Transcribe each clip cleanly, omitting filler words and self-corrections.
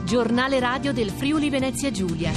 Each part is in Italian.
Giornale radio del Friuli Venezia Giulia.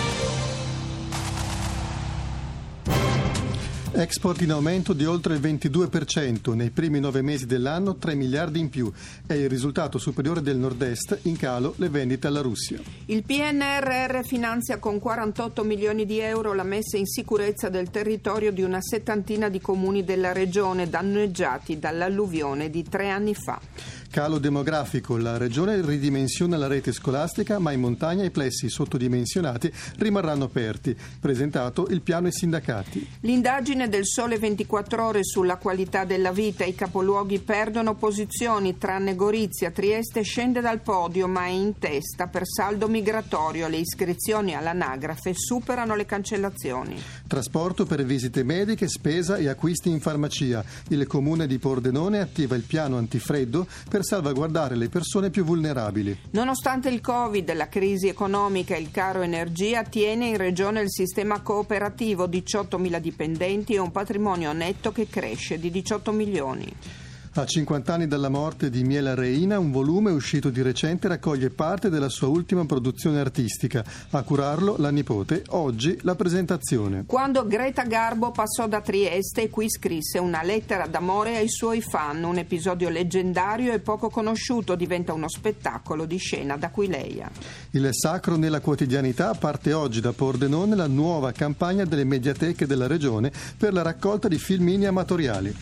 Export in aumento di oltre il 22%, nei primi 9 mesi dell'anno 3 miliardi in più. È il risultato superiore del nord-est, in calo le vendite alla Russia. Il PNRR finanzia con 48 milioni di euro la messa in sicurezza del territorio di una settantina di comuni della regione danneggiati dall'alluvione di 3 anni fa. Calo demografico, la regione ridimensiona la rete scolastica, ma in montagna i plessi sottodimensionati rimarranno aperti. Presentato il piano ai sindacati. L'indagine del Sole 24 Ore sulla qualità della vita, i capoluoghi perdono posizioni, tranne Gorizia. Trieste scende dal podio ma è in testa per saldo migratorio, le iscrizioni all'anagrafe superano le cancellazioni. Trasporto per visite mediche, spesa e acquisti in farmacia. Il comune di Pordenone attiva il piano antifreddo per salvaguardare le persone più vulnerabili. Nonostante il Covid, la crisi economica e il caro energia, tiene in regione il sistema cooperativo, 18.000 dipendenti e un patrimonio netto che cresce di 18 milioni. A 50 anni dalla morte di Miela Reina, un volume uscito di recente raccoglie parte della sua ultima produzione artistica. A curarlo la nipote, oggi la presentazione. Quando Greta Garbo passò da Trieste e qui scrisse una lettera d'amore ai suoi fan, un episodio leggendario e poco conosciuto, diventa uno spettacolo di scena d'Aquileia. Il sacro nella quotidianità parte oggi da Pordenone la nuova campagna delle mediateche della regione per la raccolta di filmini amatoriali.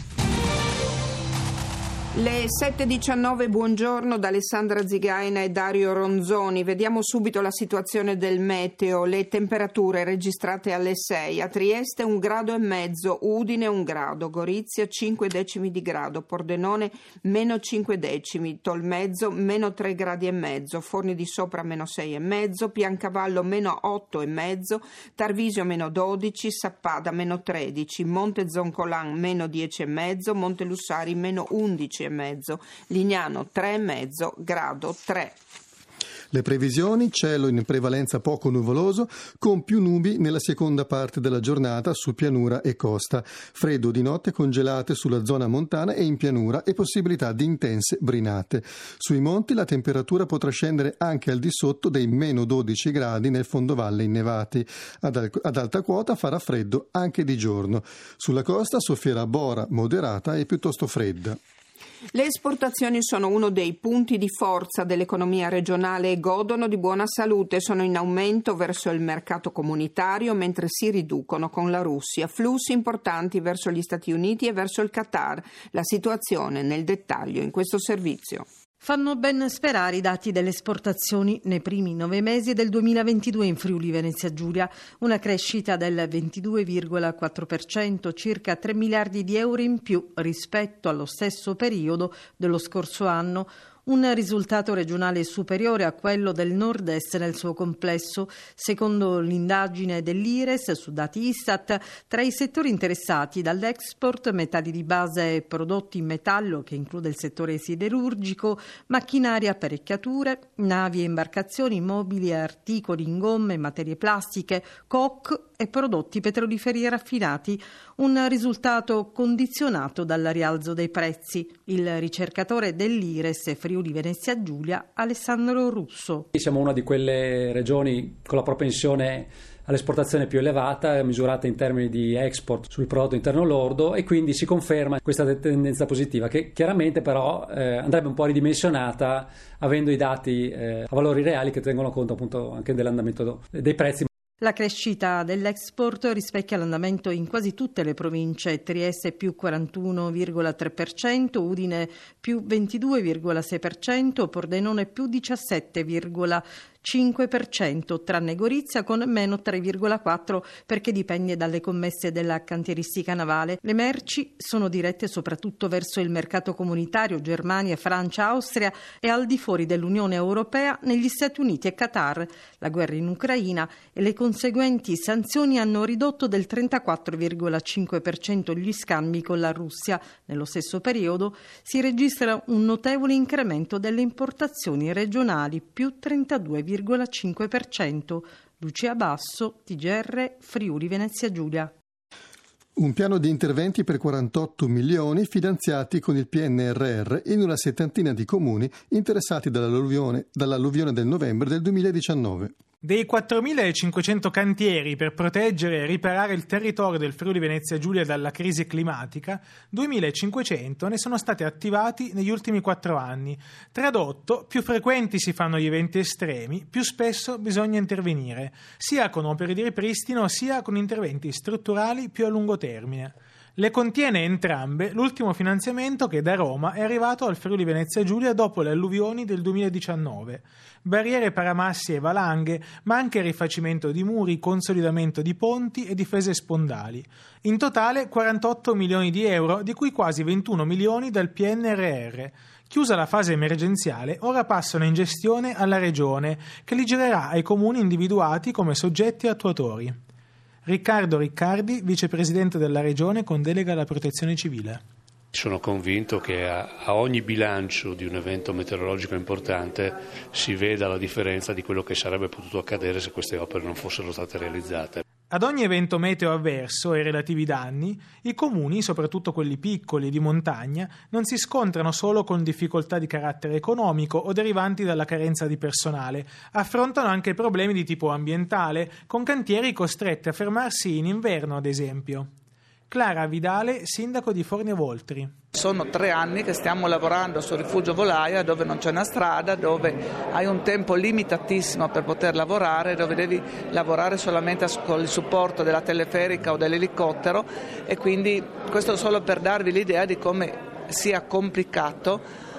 Le 7.19, buongiorno da Alessandra Zigaina e Dario Ronzoni. Vediamo subito la situazione del meteo. Le temperature registrate alle 6. A Trieste 1,5 gradi, Udine 1 grado, Gorizia 5 decimi di grado, Pordenone meno 5 decimi, Tolmezzo meno 3 gradi e mezzo, Forni di Sopra meno 6,5, Piancavallo meno 8,5, Tarvisio meno 12, Sappada meno 13, Monte Zoncolan meno 10,5, Monte Lussari meno 11,5, Lignano 3,5 grado 3. Le previsioni: cielo in prevalenza poco nuvoloso, con più nubi nella seconda parte della giornata su pianura e costa. Freddo di notte, congelate sulla zona montana e in pianura e possibilità di intense brinate. Sui monti la temperatura potrà scendere anche al di sotto dei meno 12 gradi nel fondovalle innevati. Ad alta quota farà freddo anche di giorno. Sulla costa soffierà bora moderata e piuttosto fredda. Le esportazioni sono uno dei punti di forza dell'economia regionale e godono di buona salute. Sono in aumento verso il mercato comunitario mentre si riducono con la Russia. Flussi importanti verso gli Stati Uniti e verso il Qatar. La situazione nel dettaglio in questo servizio. Fanno ben sperare i dati delle esportazioni nei primi 9 mesi del 2022 in Friuli Venezia Giulia, una crescita del 22,4%, circa 3 miliardi di euro in più rispetto allo stesso periodo dello scorso anno. Un risultato regionale superiore a quello del nord-est nel suo complesso. Secondo l'indagine dell'IRES su dati Istat, tra i settori interessati dall'export, metalli di base e prodotti in metallo, che include il settore siderurgico, macchinari e apparecchiature, navi e imbarcazioni, mobili e articoli in gomme, materie plastiche, coque e prodotti petroliferi e raffinati. Un risultato condizionato dal rialzo dei prezzi. Il ricercatore dell'IRES Friuli Venezia Giulia, Alessandro Russo. Siamo una di quelle regioni con la propensione all'esportazione più elevata, misurata in termini di export sul prodotto interno lordo, e quindi si conferma questa tendenza positiva, che chiaramente però andrebbe un po' ridimensionata avendo i dati a valori reali che tengono conto appunto anche dell'andamento dei prezzi. La crescita dell'export rispecchia l'andamento in quasi tutte le province. Trieste più 41,3%, Udine più 22,6%, Pordenone più 17,5%, tranne Gorizia con meno 3,4% perché dipende dalle commesse della cantieristica navale. Le merci sono dirette soprattutto verso il mercato comunitario, Germania, Francia, Austria e al di fuori dell'Unione Europea negli Stati Uniti e Qatar. La guerra in Ucraina e le conseguenti sanzioni hanno ridotto del 34,5% gli scambi con la Russia. Nello stesso periodo si registra un notevole incremento delle importazioni regionali, più 32,5%. Lucia Basso, TGR, Friuli Venezia Giulia. Un piano di interventi per 48 milioni finanziati con il PNRR in una settantina di comuni interessati dall'alluvione del novembre del 2019. Dei 4.500 cantieri per proteggere e riparare il territorio del Friuli Venezia Giulia dalla crisi climatica, 2.500 ne sono stati attivati negli ultimi 4 anni. Tradotto, più frequenti si fanno gli eventi estremi, più spesso bisogna intervenire, sia con opere di ripristino sia con interventi strutturali più a lungo termine. Le contiene entrambe l'ultimo finanziamento che da Roma è arrivato al Friuli Venezia Giulia dopo le alluvioni del 2019. Barriere paramassi e valanghe, ma anche rifacimento di muri, consolidamento di ponti e difese spondali. In totale 48 milioni di euro, di cui quasi 21 milioni dal PNRR. Chiusa la fase emergenziale, ora passano in gestione alla Regione, che li girerà ai comuni individuati come soggetti attuatori. Riccardo Riccardi, vicepresidente della Regione con delega alla protezione civile. Sono convinto che a ogni bilancio di un evento meteorologico importante si veda la differenza di quello che sarebbe potuto accadere se queste opere non fossero state realizzate. Ad ogni evento meteo avverso e i relativi danni, i comuni, soprattutto quelli piccoli e di montagna, non si scontrano solo con difficoltà di carattere economico o derivanti dalla carenza di personale, affrontano anche problemi di tipo ambientale, con cantieri costretti a fermarsi in inverno, ad esempio. Clara Vidale, sindaco di Fornia Voltri. Sono 3 anni che stiamo lavorando sul rifugio Volaia, dove non c'è una strada, dove hai un tempo limitatissimo per poter lavorare, dove devi lavorare solamente con il supporto della teleferica o dell'elicottero, e quindi questo solo per darvi l'idea di come sia complicato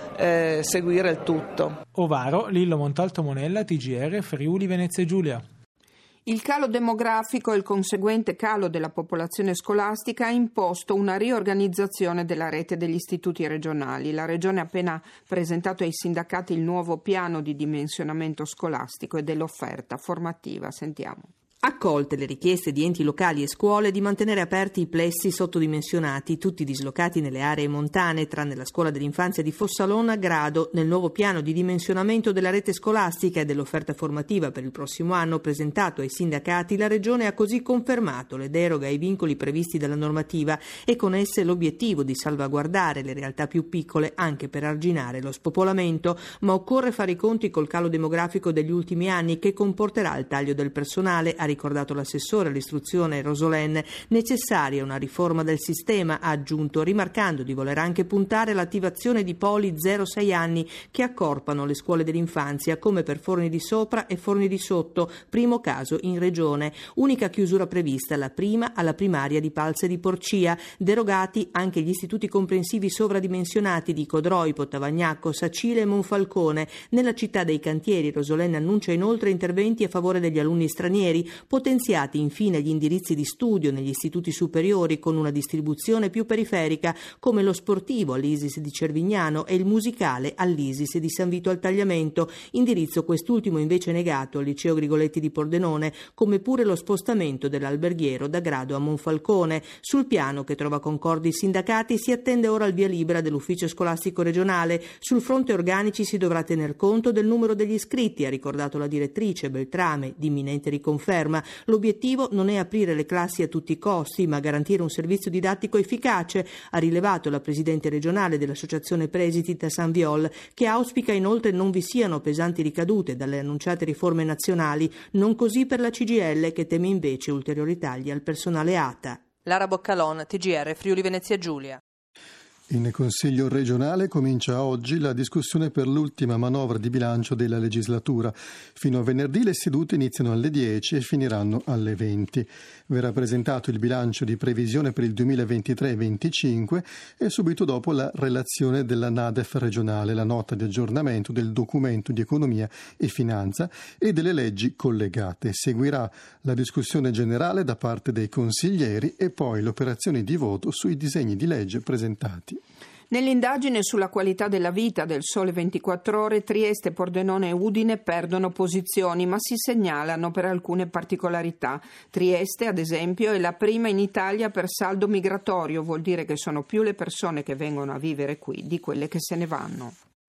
seguire il tutto. Ovaro, Lillo Montalto Monella, TGR, Friuli Venezia Giulia. Il calo demografico e il conseguente calo della popolazione scolastica ha imposto una riorganizzazione della rete degli istituti regionali. La Regione ha appena presentato ai sindacati il nuovo piano di dimensionamento scolastico e dell'offerta formativa. Sentiamo. Accolte le richieste di enti locali e scuole di mantenere aperti i plessi sottodimensionati, tutti dislocati nelle aree montane, tranne la scuola dell'infanzia di Fossalona, Grado. Nel nuovo piano di dimensionamento della rete scolastica e dell'offerta formativa per il prossimo anno presentato ai sindacati, la Regione ha così confermato le deroghe ai vincoli previsti dalla normativa e con esse l'obiettivo di salvaguardare le realtà più piccole anche per arginare lo spopolamento, ma occorre fare i conti col calo demografico degli ultimi anni che comporterà il taglio del personale, ha ricordato l'assessore all'istruzione Rosolen. Necessaria una riforma del sistema, ha aggiunto, rimarcando di voler anche puntare all'attivazione di poli 0-6 anni che accorpano le scuole dell'infanzia, come per Forni di Sopra e Forni di Sotto, primo caso in Regione. Unica chiusura prevista, la prima alla primaria di Palze di Porcia, derogati anche gli istituti comprensivi sovradimensionati di Codroipo, Tavagnacco, Sacile e Monfalcone. Nella città dei cantieri Rosolen annuncia inoltre interventi a favore degli alunni stranieri, potenziati infine gli indirizzi di studio negli istituti superiori con una distribuzione più periferica, come lo sportivo all'Isis di Cervignano e il musicale all'Isis di San Vito al Tagliamento, indirizzo quest'ultimo invece negato al liceo Grigoletti di Pordenone, come pure lo spostamento dell'alberghiero da Grado a Monfalcone. Sul piano, che trova concordi i sindacati, si attende ora il via libera dell'ufficio scolastico regionale. Sul fronte organici si dovrà tener conto del numero degli iscritti, ha ricordato la direttrice Beltrame, di imminente riconferma. L'obiettivo non è aprire le classi a tutti i costi, ma garantire un servizio didattico efficace, ha rilevato la presidente regionale dell'Associazione Presidi Tassan Viol, che auspica inoltre non vi siano pesanti ricadute dalle annunciate riforme nazionali, non così per la CGIL, che teme invece ulteriori tagli al personale ATA. Lara Boccalon, TGR, Friuli Venezia Giulia. In Consiglio regionale comincia oggi la discussione per l'ultima manovra di bilancio della legislatura. Fino a venerdì le sedute iniziano alle 10 e finiranno alle 20. Verrà presentato il bilancio di previsione per il 2023-25 e subito dopo la relazione della NADEF regionale, la nota di aggiornamento del documento di economia e finanza e delle leggi collegate. Seguirà la discussione generale da parte dei consiglieri e poi l'operazione di voto sui disegni di legge presentati. Nell'indagine sulla qualità della vita del Sole 24 Ore, Trieste, Pordenone e Udine perdono posizioni, ma si segnalano per alcune particolarità. Trieste, ad esempio, è la prima in Italia per saldo migratorio, vuol dire che sono più le persone che vengono a vivere qui di quelle che se ne vanno.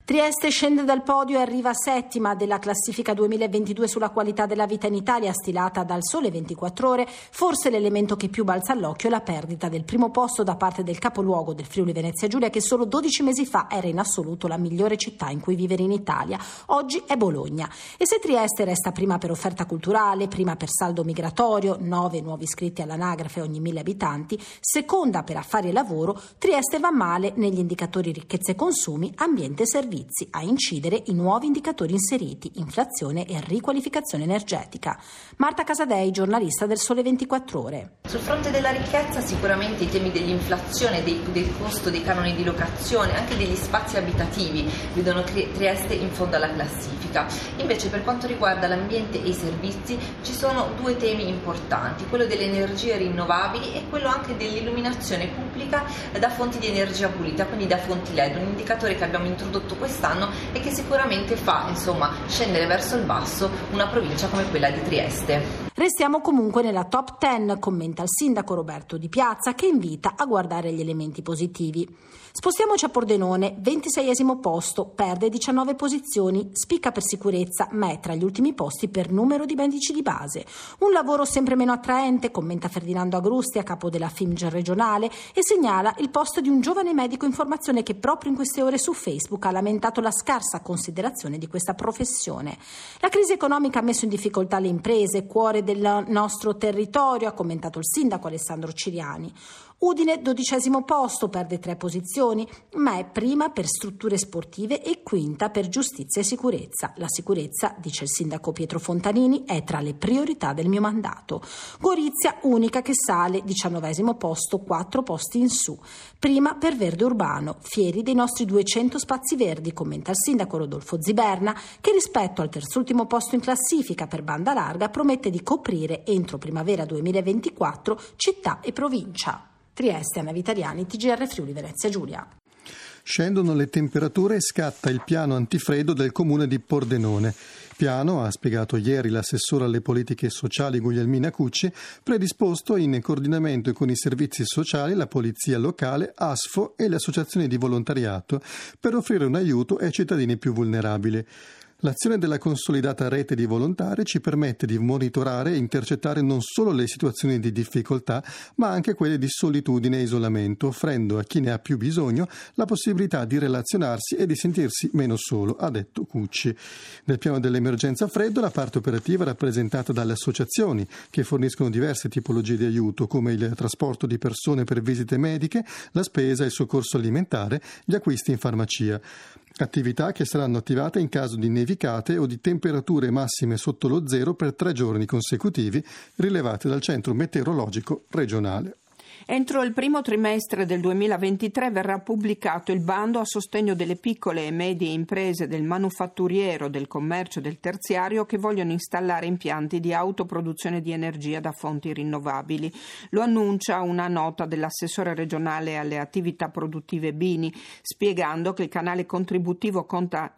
Trieste scende dal podio e arriva settima della classifica 2022 sulla qualità della vita in Italia, stilata dal Sole 24 Ore. Forse l'elemento che più balza all'occhio è la perdita del primo posto da parte del capoluogo del Friuli Venezia Giulia, che solo 12 mesi fa era in assoluto la migliore città in cui vivere in Italia. Oggi è Bologna. E se Trieste resta prima per offerta culturale, prima per saldo migratorio, 9 nuovi iscritti all'anagrafe ogni 1000 abitanti, seconda per affari e lavoro, Trieste va male negli indicatori ricchezza e consumi, ambiente e servizi. A incidere i nuovi indicatori inseriti, inflazione e riqualificazione energetica. Marta Casadei, giornalista del Sole 24 Ore. Sul fronte della ricchezza sicuramente i temi dell'inflazione, del costo dei canoni di locazione, anche degli spazi abitativi vedono Trieste in fondo alla classifica. Invece per quanto riguarda l'ambiente e i servizi ci sono due temi importanti, quello delle energie rinnovabili e quello anche dell'illuminazione pubblica da fonti di energia pulita, quindi da fonti LED, un indicatore che abbiamo introdotto quest'anno e che sicuramente fa scendere verso il basso una provincia come quella di Trieste. Restiamo comunque nella top 10, commenta il sindaco Roberto Di Piazza, che invita a guardare gli elementi positivi. Spostiamoci a Pordenone, 26esimo posto, perde 19 posizioni, spicca per sicurezza, ma è tra gli ultimi posti per numero di medici di base. Un lavoro sempre meno attraente, commenta Ferdinando Agrusti, a capo della FIMG regionale, e segnala il post di un giovane medico in formazione che proprio in queste ore su Facebook ha lamentato la scarsa considerazione di questa professione. La crisi economica ha messo in difficoltà le imprese, cuore del nostro territorio, ha commentato il sindaco Alessandro Ciriani. Udine, 12esimo posto, perde 3 posizioni, ma è prima per strutture sportive e quinta per giustizia e sicurezza. La sicurezza, dice il sindaco Pietro Fontanini, è tra le priorità del mio mandato. Gorizia, unica che sale, 19esimo posto, 4 posti in su. Prima per verde urbano, fieri dei nostri 200 spazi verdi, commenta il sindaco Rodolfo Ziberna, che rispetto al terzultimo posto in classifica per banda larga promette di coprire entro primavera 2024 città e provincia. Trieste, Anna Vitariani, TGR Friuli Venezia Giulia. Scendono le temperature e scatta il piano antifreddo del comune di Pordenone. Piano, ha spiegato ieri l'assessore alle politiche sociali Guglielmina Cucci, predisposto in coordinamento con i servizi sociali, la polizia locale, ASFO e le associazioni di volontariato per offrire un aiuto ai cittadini più vulnerabili. L'azione della consolidata rete di volontari ci permette di monitorare e intercettare non solo le situazioni di difficoltà, ma anche quelle di solitudine e isolamento, offrendo a chi ne ha più bisogno la possibilità di relazionarsi e di sentirsi meno solo, ha detto Cucci. Nel piano dell'emergenza freddo la parte operativa è rappresentata dalle associazioni che forniscono diverse tipologie di aiuto, come il trasporto di persone per visite mediche, la spesa, il soccorso alimentare, gli acquisti in farmacia. Attività che saranno attivate in caso di nevicate o di temperature massime sotto lo zero per 3 giorni consecutivi, rilevate dal Centro Meteorologico Regionale. Entro il primo trimestre del 2023 verrà pubblicato il bando a sostegno delle piccole e medie imprese del manufatturiero, del commercio e del terziario che vogliono installare impianti di autoproduzione di energia da fonti rinnovabili. Lo annuncia una nota dell'assessore regionale alle attività produttive Bini, spiegando che il canale contributivo conta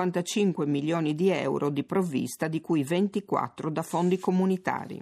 55 milioni di euro di provvista, di cui 24 da fondi comunitari.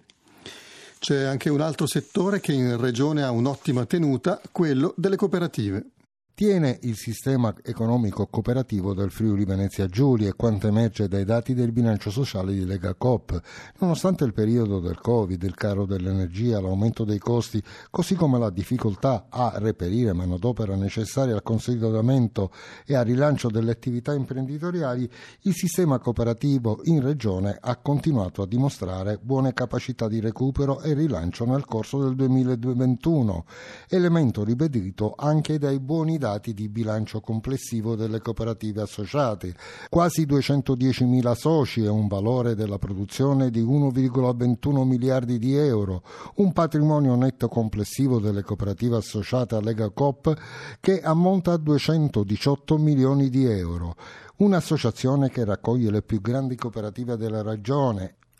C'è anche un altro settore che in regione ha un'ottima tenuta, quello delle cooperative. Tiene il sistema economico cooperativo del Friuli Venezia Giulia e quanto emerge dai dati del bilancio sociale di Lega Coop. Nonostante il periodo del Covid, il caro dell'energia, l'aumento dei costi, così come la difficoltà a reperire manodopera necessaria al consolidamento e al rilancio delle attività imprenditoriali, il sistema cooperativo in regione ha continuato a dimostrare buone capacità di recupero e rilancio nel corso del 2021, elemento ribadito anche dai buoni dati di bilancio complessivo delle cooperative associate, quasi 210.000 soci e un valore della produzione di 1,21 miliardi di euro, un patrimonio netto complessivo delle cooperative associate a Lega Coop che ammonta a 218 milioni di euro, un'associazione che raccoglie le più grandi cooperative della regione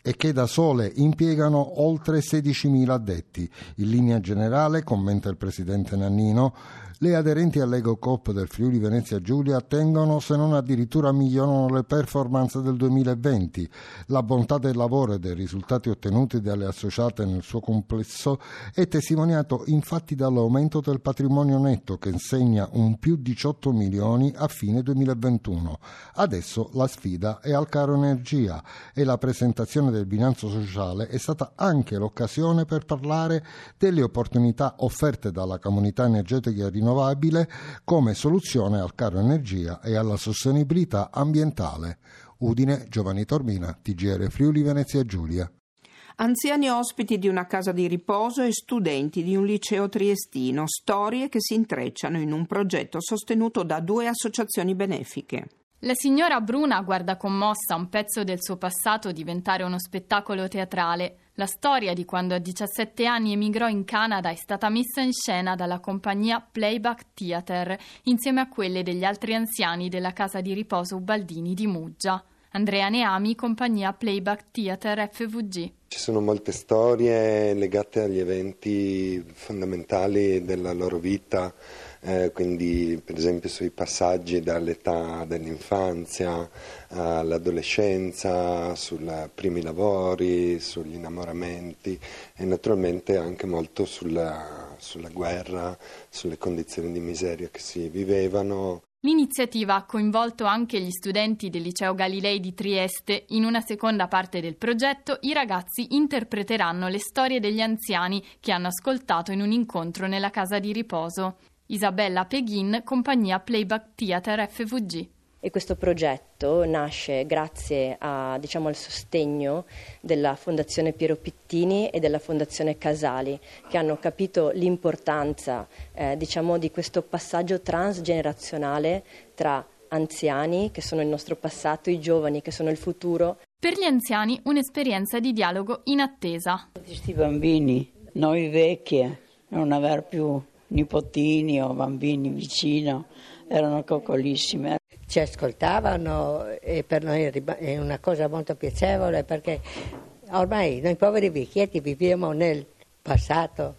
e che da sole impiegano oltre 16.000 addetti. In linea generale, commenta il presidente Nannino, le aderenti all'Egocoop del Friuli Venezia Giulia tengono, se non addirittura migliorano le performance del 2020. La bontà del lavoro e dei risultati ottenuti dalle associate nel suo complesso è testimoniato infatti dall'aumento del patrimonio netto, che segna un più 18 milioni a fine 2021. Adesso la sfida è al caro energia e la presentazione del bilancio sociale è stata anche l'occasione per parlare delle opportunità offerte dalla comunità energetica rinnovabile come soluzione al caro energia e alla sostenibilità ambientale. Udine, Giovanni Tormina, TGR Friuli Venezia Giulia. Anziani ospiti di una casa di riposo e studenti di un liceo triestino, storie che si intrecciano in un progetto sostenuto da 2 associazioni benefiche. La signora Bruna guarda commossa un pezzo del suo passato diventare uno spettacolo teatrale. La storia di quando a 17 anni emigrò in Canada è stata messa in scena dalla compagnia Playback Theatre insieme a quelle degli altri anziani della casa di riposo Ubaldini di Muggia. Andrea Neami, compagnia Playback Theatre FVG. Ci sono molte storie legate agli eventi fondamentali della loro vita, quindi per esempio sui passaggi dall'età dell'infanzia all'adolescenza, sui primi lavori, sugli innamoramenti e naturalmente anche molto sulla guerra, sulle condizioni di miseria che si vivevano. L'iniziativa ha coinvolto anche gli studenti del Liceo Galilei di Trieste. In una seconda parte del progetto i ragazzi interpreteranno le storie degli anziani che hanno ascoltato in un incontro nella casa di riposo. Isabella Peghin, compagnia Playback Theatre FVG. E questo progetto nasce grazie al sostegno della Fondazione Piero Pittini e della Fondazione Casali, che hanno capito l'importanza di questo passaggio transgenerazionale tra anziani, che sono il nostro passato, i giovani, che sono il futuro. Per gli anziani un'esperienza di dialogo in attesa. Questi bambini, noi vecchie, non aver più nipotini o bambini vicino, erano coccolissime. Ci ascoltavano e per noi è una cosa molto piacevole, perché ormai noi poveri vecchietti viviamo nel passato,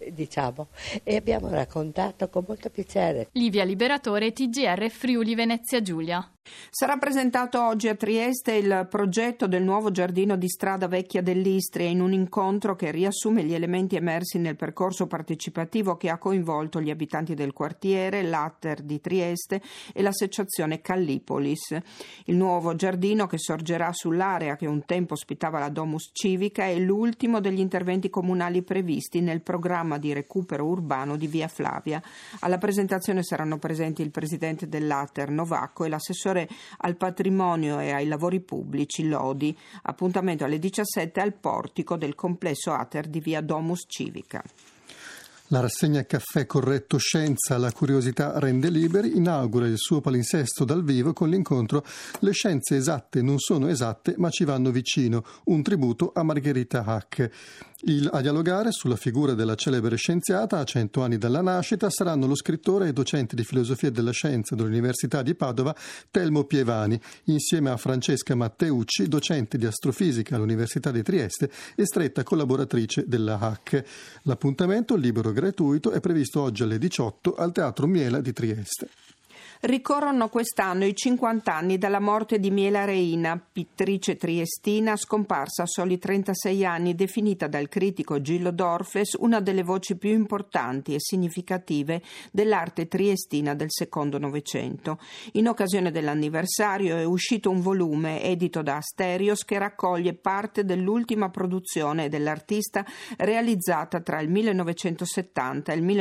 e abbiamo raccontato con molto piacere. Livia Liberatore, TGR Friuli Venezia Giulia. Sarà presentato oggi a Trieste il progetto del nuovo giardino di strada vecchia dell'Istria in un incontro che riassume gli elementi emersi nel percorso partecipativo che ha coinvolto gli abitanti del quartiere, l'Atter di Trieste e l'associazione Callipolis. Il nuovo giardino, che sorgerà sull'area che un tempo ospitava la Domus Civica, è l'ultimo degli interventi comunali previsti nel programma di recupero urbano di Via Flavia. Alla presentazione saranno presenti il presidente dell'Atter Novacco e l'assessore al patrimonio e ai lavori pubblici Lodi. Appuntamento alle 17 al portico del complesso Ater di Via Domus Civica. La rassegna Caffè Corretto Scienza, la curiosità rende liberi inaugura il suo palinsesto dal vivo con l'incontro Le scienze esatte non sono esatte ma ci vanno vicino, un tributo a Margherita Hack. A dialogare sulla figura della celebre scienziata a 100 anni dalla nascita saranno lo scrittore e docente di filosofia della scienza dell'Università di Padova Telmo Pievani, insieme a Francesca Matteucci, docente di astrofisica all'Università di Trieste e stretta collaboratrice della Hack. L'appuntamento, libero gratuito, è previsto oggi alle 18 al Teatro Miela di Trieste. Ricorrono quest'anno i 50 anni dalla morte di Miela Reina, pittrice triestina scomparsa a soli 36 anni, definita dal critico Gillo Dorfles una delle voci più importanti e significative dell'arte triestina del secondo Novecento. In occasione dell'anniversario è uscito un volume edito da Asterios che raccoglie parte dell'ultima produzione dell'artista realizzata tra il 1970 e il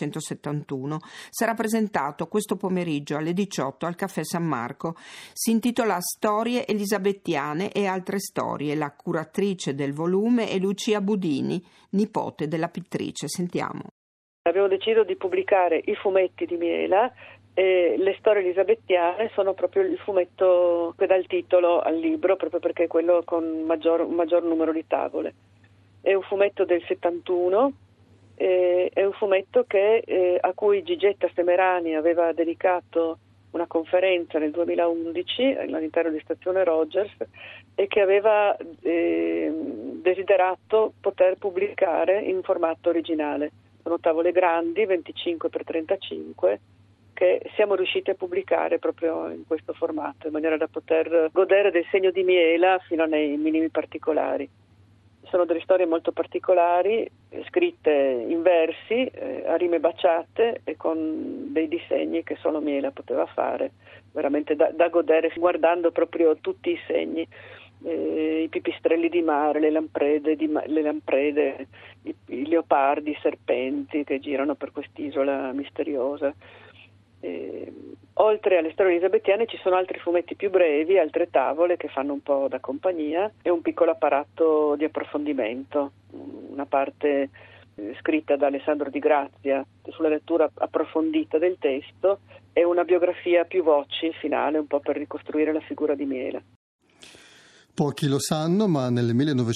1971. Sarà presentato questo pomeriggio alle 18 al Caffè San Marco. Si intitola Storie elisabettiane e altre storie. La curatrice del volume è Lucia Budini, nipote della pittrice. Sentiamo. Abbiamo deciso di pubblicare i fumetti di Miela e le storie elisabettiane sono proprio il fumetto che dà il titolo al libro, proprio perché è quello con un maggior numero di tavole. È un fumetto del 71. È un fumetto a cui Gigetta Semerani aveva dedicato una conferenza nel 2011 all'interno di Stazione Rogers e che aveva desiderato poter pubblicare in formato originale. Sono tavole grandi, 25x35, che siamo riusciti a pubblicare proprio in questo formato, in maniera da poter godere del segno di miela fino nei minimi particolari. Sono delle storie molto particolari, scritte in versi, a rime baciate e con dei disegni che solo Miela poteva fare, veramente da godere guardando proprio tutti i segni, i pipistrelli di mare, le lamprede, i leopardi, i serpenti che girano per quest'isola misteriosa. Oltre alle storie elisabettiane ci sono altri fumetti più brevi, altre tavole che fanno un po' da compagnia e un piccolo apparato di approfondimento, una parte scritta da Alessandro Di Grazia sulla lettura approfondita del testo e una biografia a più voci finale, un po' per ricostruire la figura di Miela. Pochi lo sanno, ma nel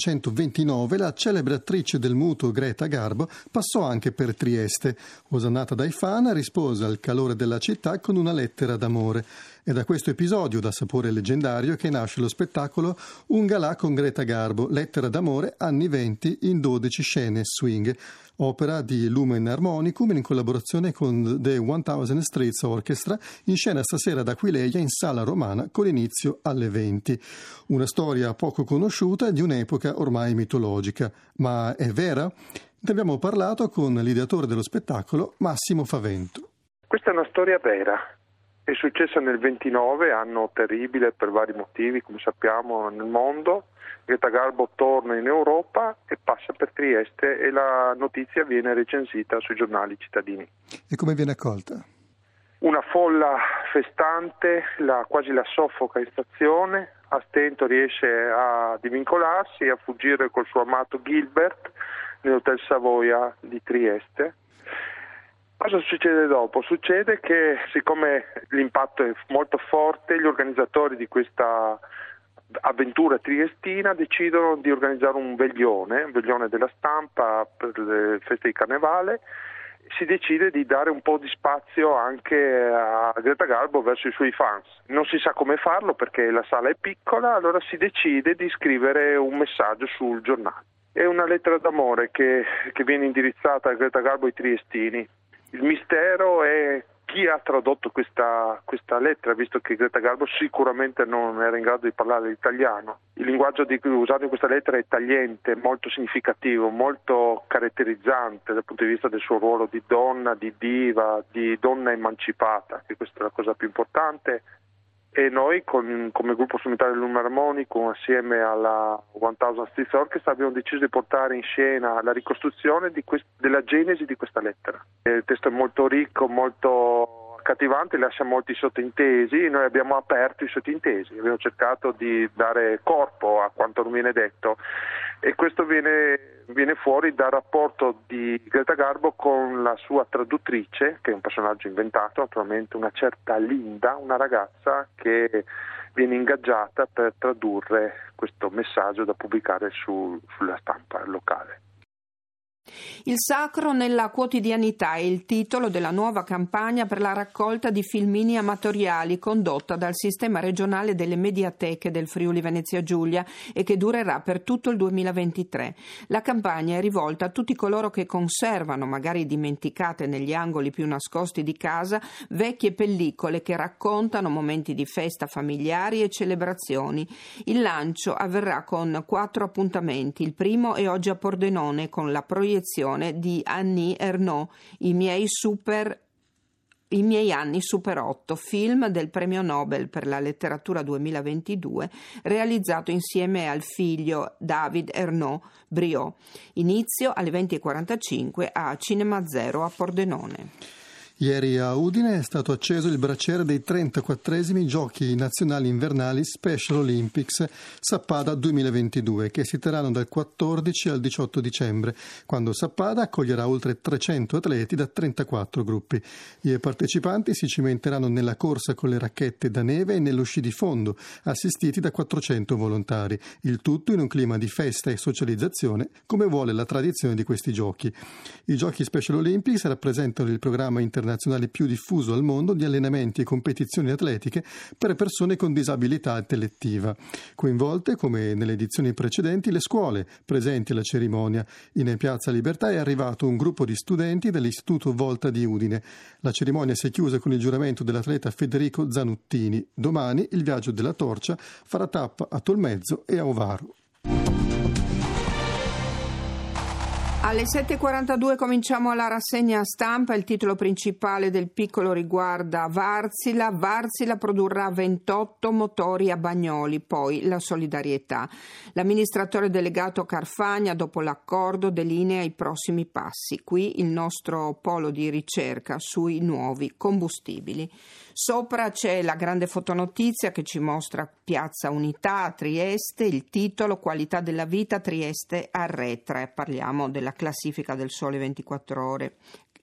1929 la celebre attrice del muto Greta Garbo passò anche per Trieste. Osannata dai fan, rispose al calore della città con una lettera d'amore. È da questo episodio, da sapore leggendario, che nasce lo spettacolo Un galà con Greta Garbo, lettera d'amore, anni 20 in 12 scene swing. Opera di Lumen Harmonicum in collaborazione con The 1000 Streets Orchestra, in scena stasera ad Aquileia in Sala Romana con inizio alle 20. Una storia poco conosciuta di un'epoca ormai mitologica, ma è vera? Ne abbiamo parlato con l'ideatore dello spettacolo Massimo Favento. Questa è una storia vera. È successa nel 29, anno terribile per vari motivi, come sappiamo, nel mondo. Greta Garbo torna in Europa e passa per Trieste e la notizia viene recensita sui giornali cittadini. E come viene accolta? Una folla festante, quasi la soffoca in stazione. A stento riesce a divincolarsi e a fuggire col suo amato Gilbert nell'Hotel Savoia di Trieste. Cosa succede dopo? Succede che, siccome l'impatto è molto forte, gli organizzatori di questa avventura triestina decidono di organizzare un veglione della stampa per le feste di carnevale. Si decide di dare un po' di spazio anche a Greta Garbo verso i suoi fans. Non si sa come farlo perché la sala è piccola, allora si decide di scrivere un messaggio sul giornale. È una lettera d'amore che viene indirizzata a Greta Garbo e ai triestini. Il mistero è chi ha tradotto questa lettera, visto che Greta Garbo sicuramente non era in grado di parlare l'italiano. Il linguaggio usato in questa lettera è tagliente, molto significativo, molto caratterizzante dal punto di vista del suo ruolo di donna, di diva, di donna emancipata, che questa è la cosa più importante. E noi, come gruppo strumentale Lumen Harmonicum, assieme alla 1000 Streets Orchestra, abbiamo deciso di portare in scena la ricostruzione della genesi di questa lettera. Il testo è molto ricco, molto accattivante, lascia molti sottintesi. Noi abbiamo aperto i sottintesi, abbiamo cercato di dare corpo a quanto non viene detto, e questo viene fuori dal rapporto di Greta Garbo con la sua traduttrice, che è un personaggio inventato, naturalmente, una certa Linda, una ragazza che viene ingaggiata per tradurre questo messaggio da pubblicare sulla stampa locale. Il sacro nella quotidianità è il titolo della nuova campagna per la raccolta di filmini amatoriali condotta dal Sistema regionale delle mediateche del Friuli Venezia Giulia e che durerà per tutto il 2023. La campagna è rivolta a tutti coloro che conservano, magari dimenticate negli angoli più nascosti di casa, vecchie pellicole che raccontano momenti di festa familiari e celebrazioni. Il lancio avverrà con 4 appuntamenti. Il primo è oggi a Pordenone con la proiezione di Annie Ernaux, I miei anni Super 8, film del premio Nobel per la letteratura 2022, realizzato insieme al figlio David Ernaux Briot. Inizio alle 20:45 a Cinema Zero a Pordenone. Ieri a Udine è stato acceso il braciere dei 34esimi Giochi Nazionali Invernali Special Olympics Sappada 2022, che si terranno dal 14 al 18 dicembre, quando Sappada accoglierà oltre 300 atleti da 34 gruppi. I partecipanti si cimenteranno nella corsa con le racchette da neve e nello sci di fondo, assistiti da 400 volontari. Il tutto in un clima di festa e socializzazione, come vuole la tradizione di questi giochi. I Giochi Special Olympics rappresentano il programma internazionale internazionale più diffuso al mondo di allenamenti e competizioni atletiche per persone con disabilità intellettiva. Coinvolte, come nelle edizioni precedenti, le scuole presenti alla cerimonia. In Piazza Libertà è arrivato un gruppo di studenti dell'Istituto Volta di Udine. La cerimonia si è chiusa con il giuramento dell'atleta Federico Zanuttini. Domani il viaggio della torcia farà tappa a Tolmezzo e a Ovaro. Alle 7.42 cominciamo la rassegna stampa. Il titolo principale del piccolo riguarda Wärtsilä. Wärtsilä produrrà 28 motori a Bagnoli, poi la solidarietà. L'amministratore delegato Carfagna, dopo l'accordo, delinea i prossimi passi. Qui il nostro polo di ricerca sui nuovi combustibili. Sopra c'è la grande fotonotizia che ci mostra Piazza Unità a Trieste, il titolo Qualità della vita, Trieste arretra. Parliamo della classifica del Sole 24 Ore.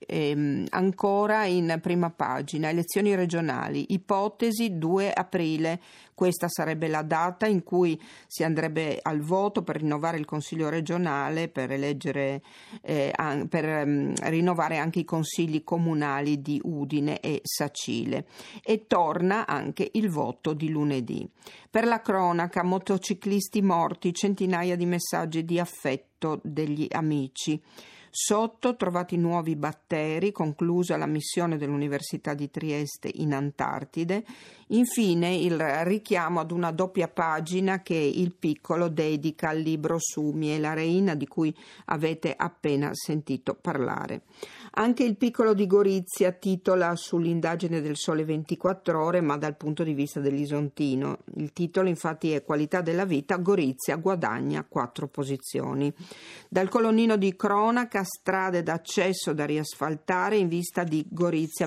Ancora in prima pagina, elezioni regionali, ipotesi 2 aprile. Questa sarebbe la data in cui si andrebbe al voto per rinnovare il Consiglio regionale, per eleggere, per rinnovare anche i consigli comunali di Udine e Sacile. E torna anche il voto di lunedì. Per la cronaca, motociclisti morti, centinaia di messaggi di affetto degli amici. Sotto trovati nuovi batteri, conclusa la missione dell'Università di Trieste in Antartide. Infine il richiamo ad una doppia pagina che il piccolo dedica al libro su Miela Reina, di cui avete appena sentito parlare. Anche il piccolo di Gorizia titola sull'indagine del Sole 24 Ore, ma dal punto di vista dell'isontino. Il titolo infatti è Qualità della vita, Gorizia guadagna 4 posizioni. Dal colonnino di cronaca, strade d'accesso da riasfaltare in vista di Gorizia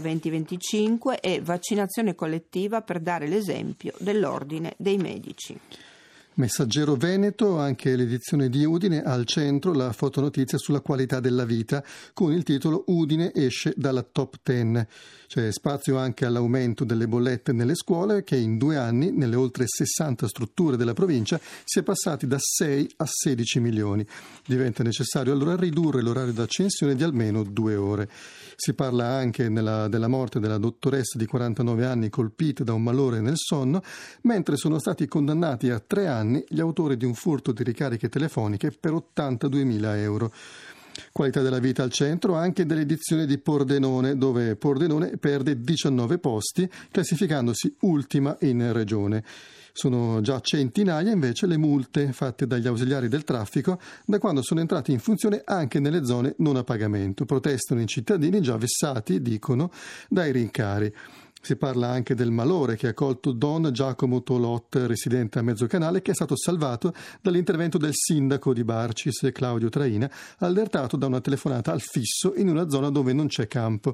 2025 e vaccinazione collettiva per dare l'esempio dell'ordine dei medici. Messaggero Veneto, anche l'edizione di Udine, al centro la fotonotizia sulla qualità della vita con il titolo Udine esce dalla top 10. C'è spazio anche all'aumento delle bollette nelle scuole che in 2 anni, nelle oltre 60 strutture della provincia, si è passati da 6 a 16 milioni. Diventa necessario allora ridurre l'orario d'accensione di almeno 2 ore. Si parla anche della morte della dottoressa di 49 anni colpita da un malore nel sonno, mentre sono stati condannati a 3 anni gli autori di un furto di ricariche telefoniche per 82.000 euro. Qualità della vita al centro anche dell'edizione di Pordenone, dove Pordenone perde 19 posti, classificandosi ultima in regione. Sono già centinaia invece le multe fatte dagli ausiliari del traffico da quando sono entrati in funzione anche nelle zone non a pagamento. Protestano i cittadini già vessati, dicono, dai rincari. Si parla anche del malore che ha colto Don Giacomo Tolot, residente a Mezzocanale, che è stato salvato dall'intervento del sindaco di Barcis, Claudio Traina, allertato da una telefonata al fisso in una zona dove non c'è campo.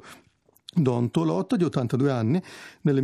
Don Tolot, di 82 anni, nel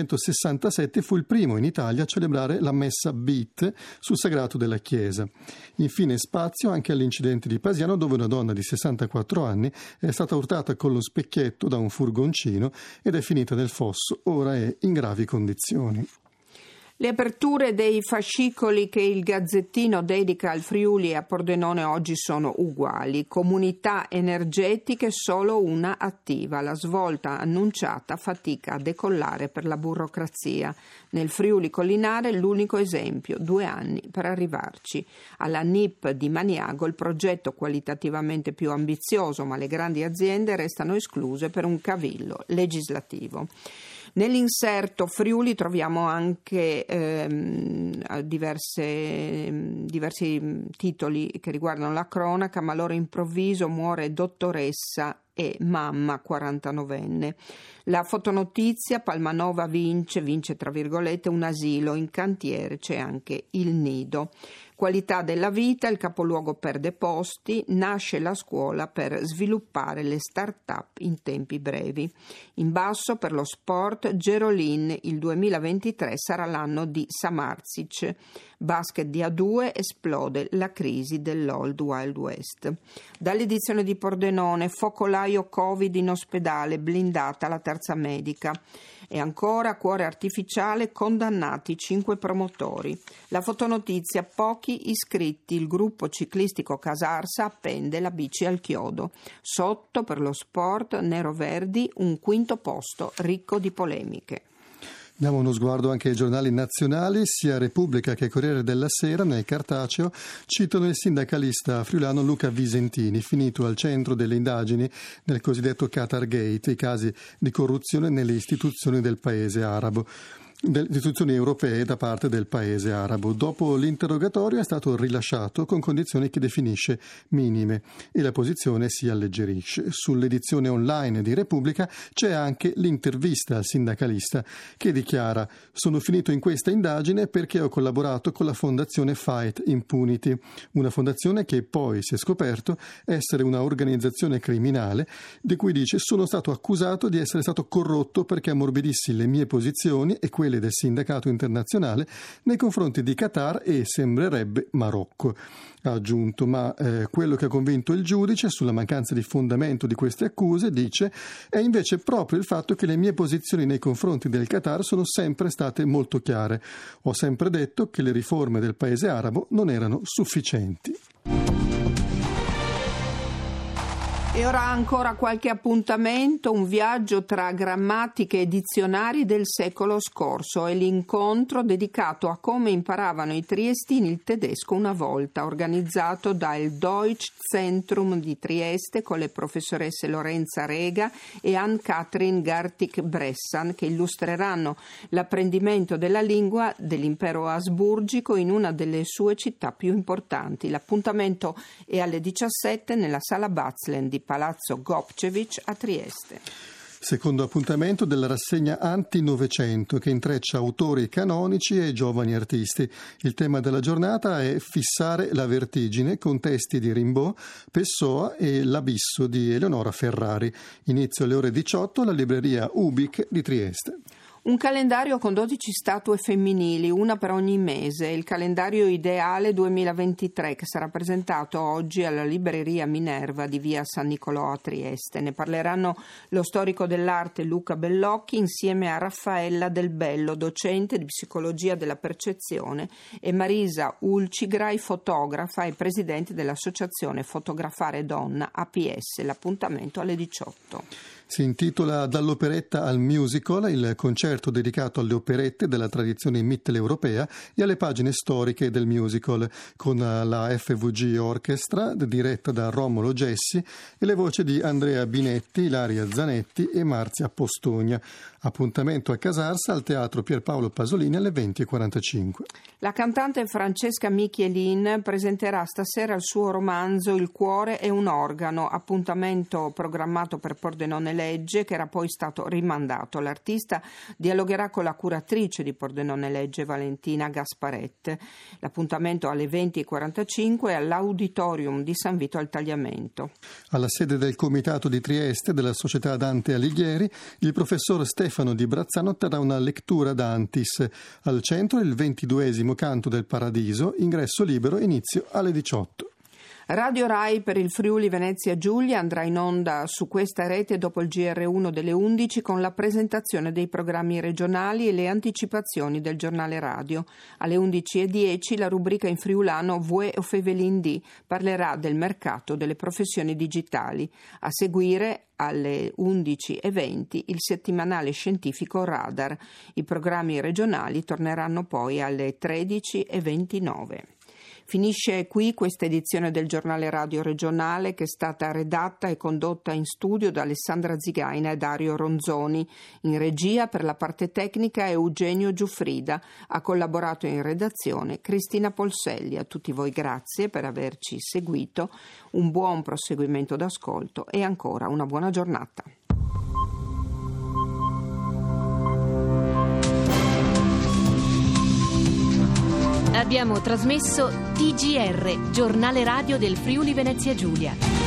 1967 fu il primo in Italia a celebrare la messa beat sul sagrato della chiesa. Infine spazio anche all'incidente di Pasiano, dove una donna di 64 anni è stata urtata con lo specchietto da un furgoncino ed è finita nel fosso, ora è in gravi condizioni. Le aperture dei fascicoli che il Gazzettino dedica al Friuli e a Pordenone oggi sono uguali. Comunità energetiche, solo una attiva. La svolta annunciata fatica a decollare per la burocrazia. Nel Friuli Collinare l'unico esempio, 2 anni per arrivarci. Alla NIP di Maniago il progetto qualitativamente più ambizioso, ma le grandi aziende restano escluse per un cavillo legislativo. Nell'inserto Friuli troviamo anche diversi titoli che riguardano la cronaca. Malore improvviso, muore dottoressa e mamma 49enne. La fotonotizia, Palmanova vince tra virgolette un asilo in cantiere, c'è anche il nido. Qualità della vita, il capoluogo perde posti, nasce la scuola per sviluppare le start-up in tempi brevi. In basso per lo sport, Gerolin, il 2023 sarà l'anno di Samarzic. Basket di A2, esplode la crisi dell'Old Wild West. Dall'edizione di Pordenone, focolai febbraio Covid in ospedale, blindata la terza medica. E ancora cuore artificiale, condannati 5 promotori. La fotonotizia, pochi iscritti, il gruppo ciclistico Casarsa appende la bici al chiodo. Sotto per lo sport nero-verdi un quinto posto ricco di polemiche. Diamo uno sguardo anche ai giornali nazionali, sia Repubblica che Corriere della Sera nel cartaceo citano il sindacalista friulano Luca Visentini, finito al centro delle indagini nel cosiddetto Qatar Gate, i casi di corruzione nelle istituzioni del paese arabo. Delle istituzioni europee da parte del paese arabo. Dopo l'interrogatorio è stato rilasciato con condizioni che definisce minime e la posizione si alleggerisce. Sull'edizione online di Repubblica c'è anche l'intervista al sindacalista che dichiara: sono finito in questa indagine perché ho collaborato con la fondazione Fight Impunity, una fondazione che poi si è scoperto essere una organizzazione criminale di cui dice sono stato accusato di essere stato corrotto perché ammorbidissi le mie posizioni e quelle del sindacato internazionale nei confronti di Qatar e sembrerebbe Marocco. Ha aggiunto, ma quello che ha convinto il giudice sulla mancanza di fondamento di queste accuse, dice, è invece proprio il fatto che le mie posizioni nei confronti del Qatar sono sempre state molto chiare. Ho sempre detto che le riforme del paese arabo non erano sufficienti. E ora ancora qualche appuntamento, un viaggio tra grammatiche e dizionari del secolo scorso e l'incontro dedicato a come imparavano i triestini il tedesco una volta, organizzato dal Deutsch Zentrum di Trieste con le professoresse Lorenza Rega e Ann-Kathrin Gartig-Bressan, che illustreranno l'apprendimento della lingua dell'impero asburgico in una delle sue città più importanti. L'appuntamento è alle 17 nella sala Bazlen di Palazzo Gopčević a Trieste. Secondo appuntamento della rassegna Anti-Novecento che intreccia autori canonici e giovani artisti. Il tema della giornata è Fissare la vertigine con testi di Rimbaud, Pessoa e L'Abisso di Eleonora Ferrari. Inizio alle ore 18 alla libreria Ubik di Trieste. Un calendario con 12 statue femminili, una per ogni mese, il calendario ideale 2023 che sarà presentato oggi alla libreria Minerva di via San Nicolò a Trieste. Ne parleranno lo storico dell'arte Luca Bellocchi insieme a Raffaella Del Bello, docente di psicologia della percezione, e Marisa Ulcigrai, fotografa e presidente dell'associazione Fotografare Donna APS. L'appuntamento alle 18. Si intitola Dall'operetta al musical, il concerto dedicato alle operette della tradizione mitteleuropea e alle pagine storiche del musical, con la FVG Orchestra diretta da Romolo Gessi e le voci di Andrea Binetti, Ilaria Zanetti e Marzia Postugna. Appuntamento a Casarsa al Teatro Pierpaolo Pasolini alle 20:45. La cantante Francesca Michelin presenterà stasera il suo romanzo Il cuore è un organo, appuntamento programmato per Pordenone Legge che era poi stato rimandato. L'artista dialogherà con la curatrice di Pordenone Legge, Valentina Gasparette. L'appuntamento alle 20:45 all'Auditorium di San Vito al Tagliamento. Alla sede del Comitato di Trieste della Società Dante Alighieri, il professor Stefano Di Brazzano terrà una lettura d'Antis. Al centro il 22esimo canto del Paradiso, ingresso libero, inizio alle 18. Radio Rai per il Friuli Venezia Giulia andrà in onda su questa rete dopo il GR1 delle 11 con la presentazione dei programmi regionali e le anticipazioni del giornale radio. Alle 11:10 la rubrica in friulano Vue o Fevelin D parlerà del mercato delle professioni digitali. A seguire alle 11:20 il settimanale scientifico Radar. I programmi regionali torneranno poi alle 13:29. Finisce qui questa edizione del giornale radio regionale che è stata redatta e condotta in studio da Alessandra Zigaina e Dario Ronzoni. In regia per la parte tecnica Eugenio Giuffrida. Ha collaborato in redazione Cristina Polselli. A tutti voi grazie per averci seguito. Un buon proseguimento d'ascolto e ancora una buona giornata. Abbiamo trasmesso TGR, giornale radio del Friuli Venezia Giulia.